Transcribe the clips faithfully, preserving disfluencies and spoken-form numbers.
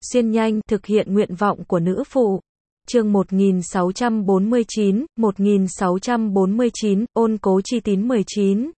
xuyên nhanh, thực hiện nguyện vọng của nữ phụ. Chương một nghìn sáu trăm bốn mươi chín, một nghìn sáu trăm bốn mươi chín, ôn cố chi tín mười chín.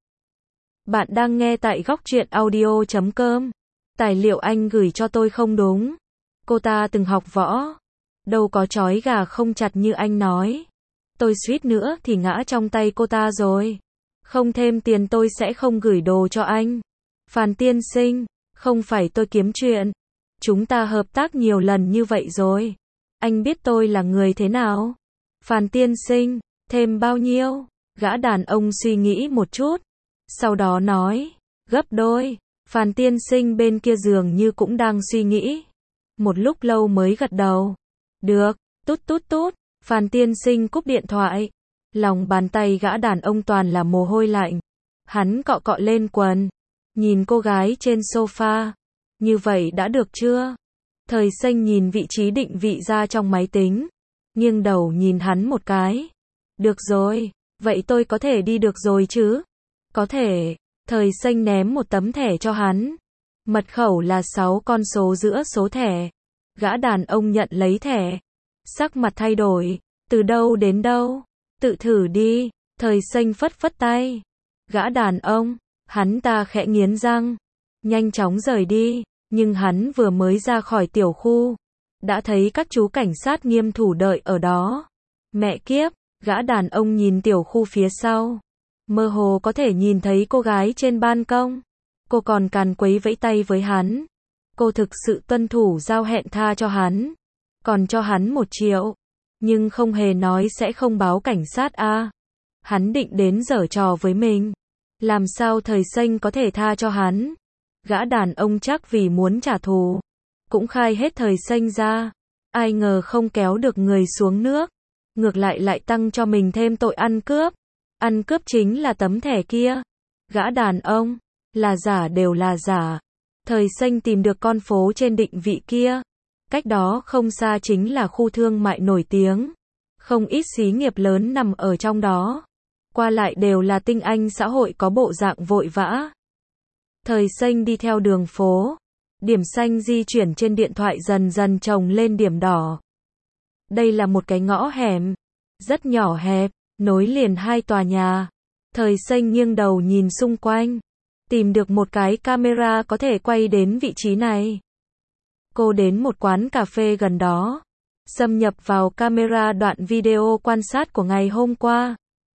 Bạn đang nghe tại góc truyện audio chấm com. Tài liệu anh gửi cho tôi không đúng. Cô ta từng học võ. Đâu có trói gà không chặt như anh nói. Tôi suýt nữa thì ngã trong tay cô ta rồi. Không thêm tiền tôi sẽ không gửi đồ cho anh. Phan tiên sinh, không phải tôi kiếm chuyện. Chúng ta hợp tác nhiều lần như vậy rồi. Anh biết tôi là người thế nào? Phan tiên sinh, thêm bao nhiêu? Gã đàn ông suy nghĩ một chút. Sau đó nói, gấp đôi. Phan tiên sinh bên kia giường như cũng đang suy nghĩ. Một lúc lâu mới gật đầu. Được, tút tút tút. Phan tiên sinh cúp điện thoại. Lòng bàn tay gã đàn ông toàn là mồ hôi lạnh. Hắn cọ cọ lên quần. Nhìn cô gái trên sofa. Như vậy đã được chưa? Thời xanh nhìn vị trí định vị ra trong máy tính. Nghiêng đầu nhìn hắn một cái. Được rồi, vậy tôi có thể đi được rồi chứ? Có thể. Thời xanh ném một tấm thẻ cho hắn. Mật khẩu là sáu con số giữa số thẻ. Gã đàn ông nhận lấy thẻ. Sắc mặt thay đổi. Từ đâu đến đâu? Tự thử đi. Thời xanh phất phất tay. Gã đàn ông, hắn ta khẽ nghiến răng. Nhanh chóng rời đi. Nhưng hắn vừa mới ra khỏi tiểu khu. Đã thấy các chú cảnh sát nghiêm thủ đợi ở đó. Mẹ kiếp, gã đàn ông nhìn tiểu khu phía sau. Mơ hồ có thể nhìn thấy cô gái trên ban công. Cô còn càn quấy vẫy tay với hắn. Cô thực sự tuân thủ giao hẹn tha cho hắn. Còn cho hắn một triệu. Nhưng không hề nói sẽ không báo cảnh sát a. Hắn định đến giở trò với mình. Làm sao thời xanh có thể tha cho hắn? Gã đàn ông chắc vì muốn trả thù. Cũng khai hết thời xanh ra. Ai ngờ không kéo được người xuống nước. Ngược lại lại tăng cho mình thêm tội ăn cướp. Ăn cướp chính là tấm thẻ kia. Gã đàn ông, là giả đều là giả. Thời xanh tìm được con phố trên định vị kia. Cách đó không xa chính là khu thương mại nổi tiếng. Không ít xí nghiệp lớn nằm ở trong đó. Qua lại đều là tinh anh xã hội có bộ dạng vội vã. Thời xanh đi theo đường phố. Điểm xanh di chuyển trên điện thoại dần dần chồng lên điểm đỏ. Đây là một cái ngõ hẻm. Rất nhỏ hẹp, nối liền hai tòa nhà. Thời xanh nghiêng đầu nhìn xung quanh. Tìm được một cái camera có thể quay đến vị trí này. Cô đến một quán cà phê gần đó. Xâm nhập vào camera đoạn video quan sát của ngày hôm qua.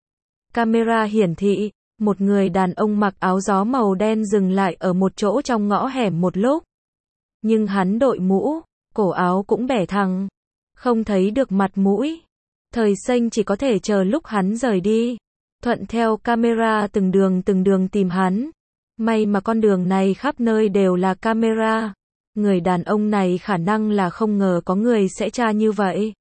Camera hiển thị. Một người đàn ông mặc áo gió màu đen dừng lại ở một chỗ trong ngõ hẻm một lúc. Nhưng hắn đội mũ, cổ áo cũng bẻ thẳng. Không thấy được mặt mũi. Thời xanh chỉ có thể chờ lúc hắn rời đi. Thuận theo camera từng đường từng đường tìm hắn. May mà con đường này khắp nơi đều là camera. Người đàn ông này khả năng là không ngờ có người sẽ tra như vậy.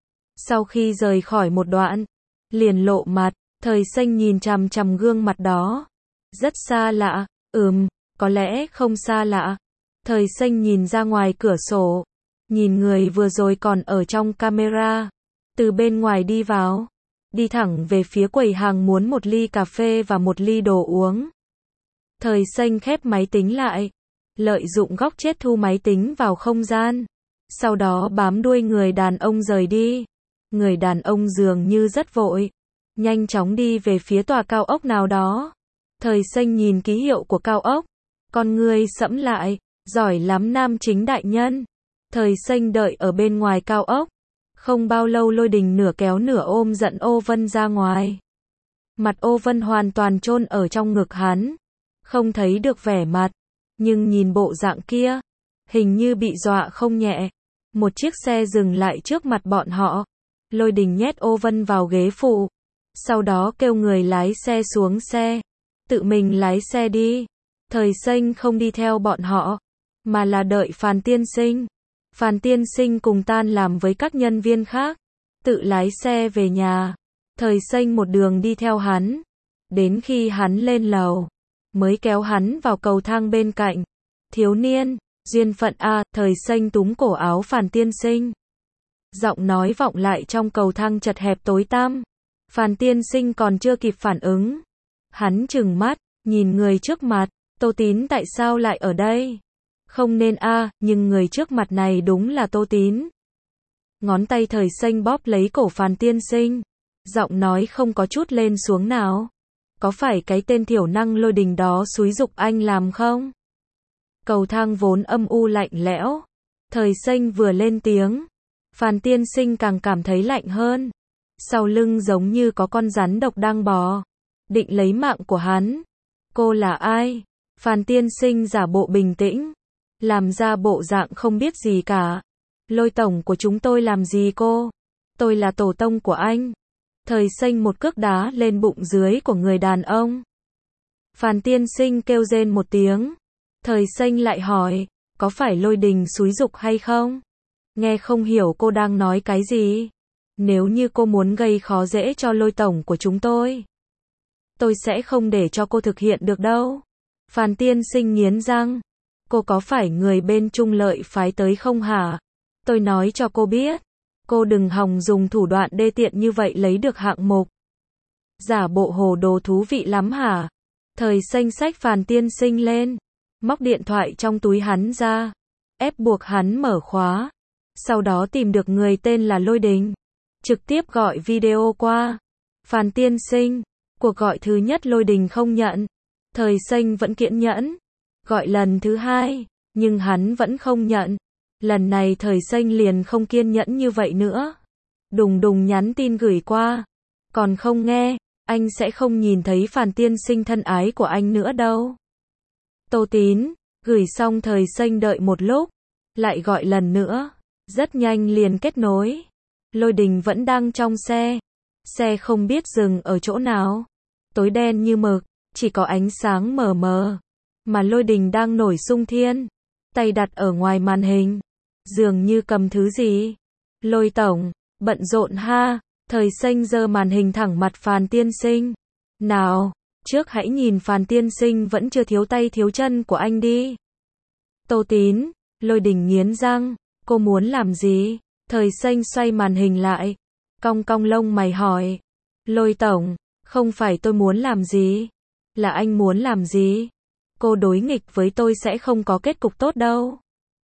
Sau khi rời khỏi một đoạn, liền lộ mặt. Thời xanh nhìn chằm chằm gương mặt đó. Rất xa lạ, ừm, có lẽ không xa lạ. Thời xanh nhìn ra ngoài cửa sổ. Nhìn người vừa rồi còn ở trong camera. Từ bên ngoài đi vào. Đi thẳng về phía quầy hàng muốn một ly cà phê và một ly đồ uống. Thời xanh khép máy tính lại. Lợi dụng góc chết thu máy tính vào không gian. Sau đó bám đuôi người đàn ông rời đi. Người đàn ông dường như rất vội. Nhanh chóng đi về phía tòa cao ốc nào đó. Thời xanh nhìn ký hiệu của cao ốc. Con người sẫm lại. Giỏi lắm nam chính đại nhân. Thời xanh đợi ở bên ngoài cao ốc. Không bao lâu Lôi Đình nửa kéo nửa ôm giận Ô Vân ra ngoài. Mặt Ô Vân hoàn toàn chôn ở trong ngực hắn. Không thấy được vẻ mặt. Nhưng nhìn bộ dạng kia. Hình như bị dọa không nhẹ. Một chiếc xe dừng lại trước mặt bọn họ. Lôi Đình nhét Ô Vân vào ghế phụ. Sau đó kêu người lái xe xuống xe. Tự mình lái xe đi. Thời xanh không đi theo bọn họ. Mà là đợi Phan tiên sinh. Phan tiên sinh cùng tan làm với các nhân viên khác. Tự lái xe về nhà. Thời xanh một đường đi theo hắn. Đến khi hắn lên lầu. Mới kéo hắn vào cầu thang bên cạnh. Thiếu niên, duyên phận a. Thời xanh túm cổ áo Phan tiên sinh. Giọng nói vọng lại trong cầu thang chật hẹp tối tăm. Phan tiên sinh còn chưa kịp phản ứng. Hắn trừng mắt, nhìn người trước mặt. Tô Tín tại sao lại ở đây? Không nên a, nhưng người trước mặt này đúng là Tô Tín. Ngón tay Thời Xanh bóp lấy cổ Phàn tiên sinh. Giọng nói không có chút lên xuống nào. Có phải cái tên thiểu năng Lôi Đình đó xúi giục anh làm không? Cầu thang vốn âm u lạnh lẽo. Thời Xanh vừa lên tiếng. Phàn tiên sinh càng cảm thấy lạnh hơn. Sau lưng giống như có con rắn độc đang bò. Định lấy mạng của hắn. Cô là ai? Phàn tiên sinh giả bộ bình tĩnh. Làm ra bộ dạng không biết gì cả. Lôi tổng của chúng tôi làm gì cô? Tôi là tổ tông của anh. Thời Xanh một cước đá lên bụng dưới của người đàn ông. Phàn tiên sinh kêu rên một tiếng. Thời Xanh lại hỏi, có phải Lôi Đình xúi giục hay không? Nghe không hiểu cô đang nói cái gì. Nếu như cô muốn gây khó dễ cho Lôi tổng của chúng tôi, tôi sẽ không để cho cô thực hiện được đâu. Phàn tiên sinh nghiến răng. Cô có phải người bên Trung Lợi phái tới không hả? Tôi nói cho cô biết. Cô đừng hòng dùng thủ đoạn đê tiện như vậy lấy được hạng mục. Giả bộ hồ đồ thú vị lắm hả? Thời Xanh xách Phàn tiên sinh lên. Móc điện thoại trong túi hắn ra. Ép buộc hắn mở khóa. Sau đó tìm được người tên là Lôi Đình. Trực tiếp gọi video qua. Phàn tiên sinh. Cuộc gọi thứ nhất Lôi Đình không nhận. Thời Xanh vẫn kiên nhẫn. Gọi lần thứ hai. Nhưng hắn vẫn không nhận. Lần này Thời Xanh liền không kiên nhẫn như vậy nữa. Đùng đùng nhắn tin gửi qua. Còn không nghe, anh sẽ không nhìn thấy Phàn tiên sinh thân ái của anh nữa đâu. Tô Tín, gửi xong Thời Xanh đợi một lúc. Lại gọi lần nữa. Rất nhanh liền kết nối. Lôi Đình vẫn đang trong xe. Xe không biết dừng ở chỗ nào. Tối đen như mực, chỉ có ánh sáng mờ mờ. Mà Lôi Đình đang nổi xung thiên. Tay đặt ở ngoài màn hình. Dường như cầm thứ gì. Lôi tổng, bận rộn ha. Thời Xanh giơ màn hình thẳng mặt Phàn tiên sinh. Nào, trước hãy nhìn Phàn tiên sinh vẫn chưa thiếu tay thiếu chân của anh đi. Tô Tín, Lôi Đình nghiến răng. Cô muốn làm gì? Thời Xanh xoay màn hình lại. Cong cong lông mày hỏi. Lôi tổng, không phải tôi muốn làm gì. Là anh muốn làm gì? Cô đối nghịch với tôi sẽ không có kết cục tốt đâu.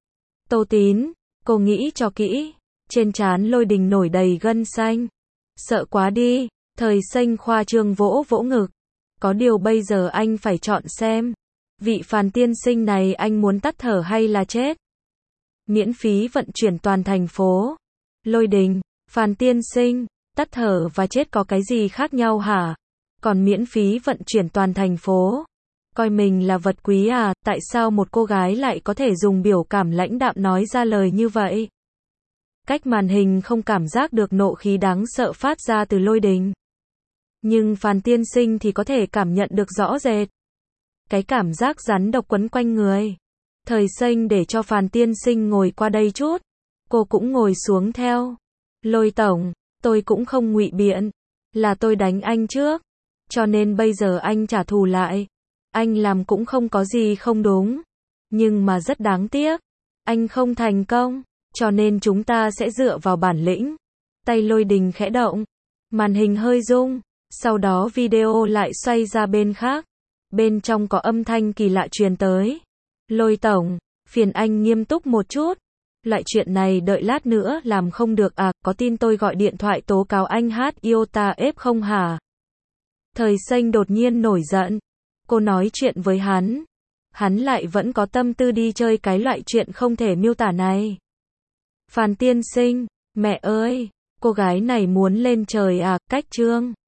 Tô Tín, cô nghĩ cho kỹ. Trên trán Lôi Đình nổi đầy gân xanh. Sợ quá đi. Thời Xanh khoa trương vỗ vỗ ngực. Có điều bây giờ anh phải chọn xem. Vị Phàn tiên sinh này anh muốn tắt thở hay là chết? Miễn phí vận chuyển toàn thành phố. Lôi Đình, Phàn tiên sinh, tắt thở và chết có cái gì khác nhau hả? Còn miễn phí vận chuyển toàn thành phố. Coi mình là vật quý à, tại sao một cô gái lại có thể dùng biểu cảm lãnh đạm nói ra lời như vậy? Cách màn hình không cảm giác được nộ khí đáng sợ phát ra từ Lôi Đình. Nhưng Phàn tiên sinh thì có thể cảm nhận được rõ rệt. Cái cảm giác rắn độc quấn quanh người. Thời Xanh để cho Phàn tiên sinh ngồi qua đây chút. Cô cũng ngồi xuống theo. Lôi tổng, tôi cũng không ngụy biện. Là tôi đánh anh trước. Cho nên bây giờ anh trả thù lại. Anh làm cũng không có gì không đúng. Nhưng mà rất đáng tiếc. Anh không thành công. Cho nên chúng ta sẽ dựa vào bản lĩnh. Tay Lôi Đình khẽ động. Màn hình hơi rung. Sau đó video lại xoay ra bên khác. Bên trong có âm thanh kỳ lạ truyền tới. Lôi tổng, phiền anh nghiêm túc một chút. Loại chuyện này đợi lát nữa làm không được à, có tin tôi gọi điện thoại tố cáo anh hát iota ép không hả? Thời Xanh đột nhiên nổi giận. Cô nói chuyện với hắn. Hắn lại vẫn có tâm tư đi chơi cái loại chuyện không thể miêu tả này. Phàn tiên sinh, mẹ ơi, cô gái này muốn lên trời à, cách trương.